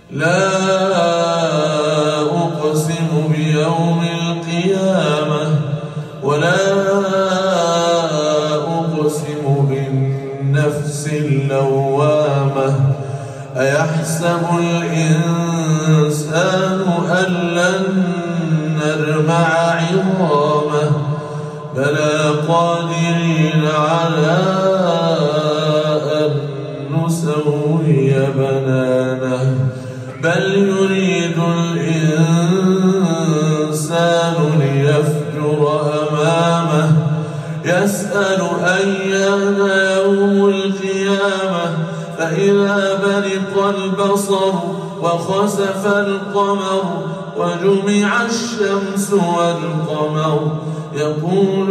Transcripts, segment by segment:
لا أقسم بيوم القيامة ولا أقسم بالنفس اللوامة أيحسب الإنسان أن لن نجمع عظامه بلى قادرين على أن نسوي بنانه بل يريد الإنسان ليفجر أمامه يسأل أيان يوم القيامة فإذا برق البصر وخسف القمر وجمع الشمس والقمر يقول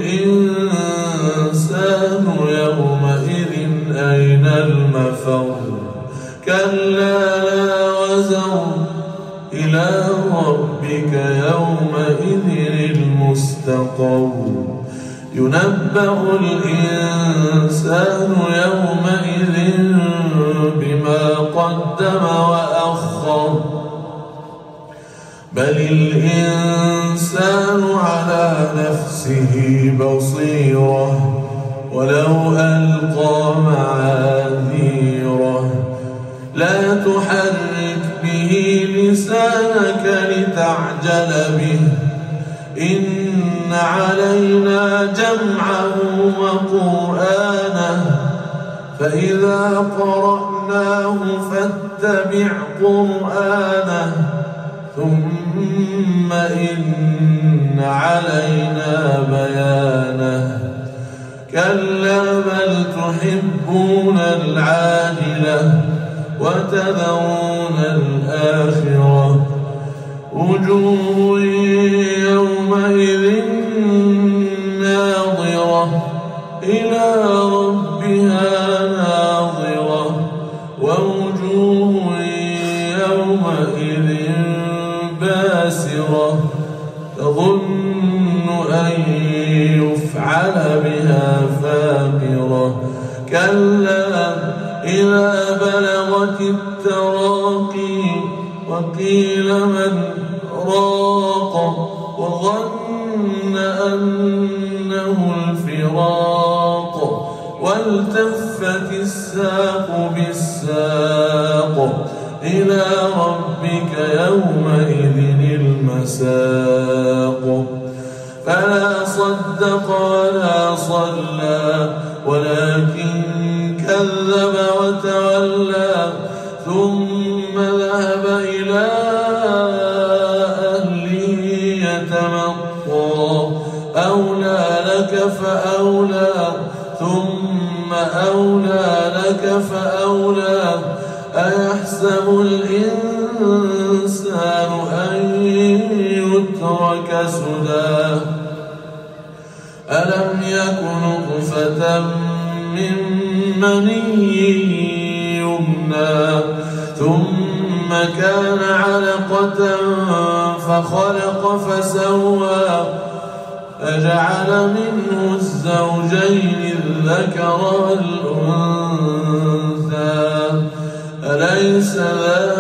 الإنسان يومئذ أين المفر كلا لا وزر إلى ربك يومئذ المستقر ينبأ الإنسان يومئذ بما قدم وأخر بل الإنسان على نفسه بصيرة ولو ألقى معاذيره لا تحرك به لسانك لتعجل به إن علينا جمعه وقرآنه فإذا قرأناه فاتبع قرآنه ثم إن علينا بيانه كلا بل تحبون العاجلة وتذرون الآخرة وجوه يومئذ ناظرة إلى ربها ناظرة ووجوه يومئذ باسرة تظن أن يفعل بها فاقرة كلا إذا بلغت التراقي وقيل من راق وظن أنه الفراق والتفت الساق بالساق إلى ربك يومئذ المساق فلا صدق ولا صلى ولكن كذب وتولى ثم ذهب إلى أهله يتمطى أولى لك فأولى ثم أولى لك فأولى أيحسب الإنسان أن يترك سدى ألم يك نطفة من مني يمنى ثم كان علقة فخلق فسوى فجعل منه الزوجين الذكر والأنثى أليس ذلك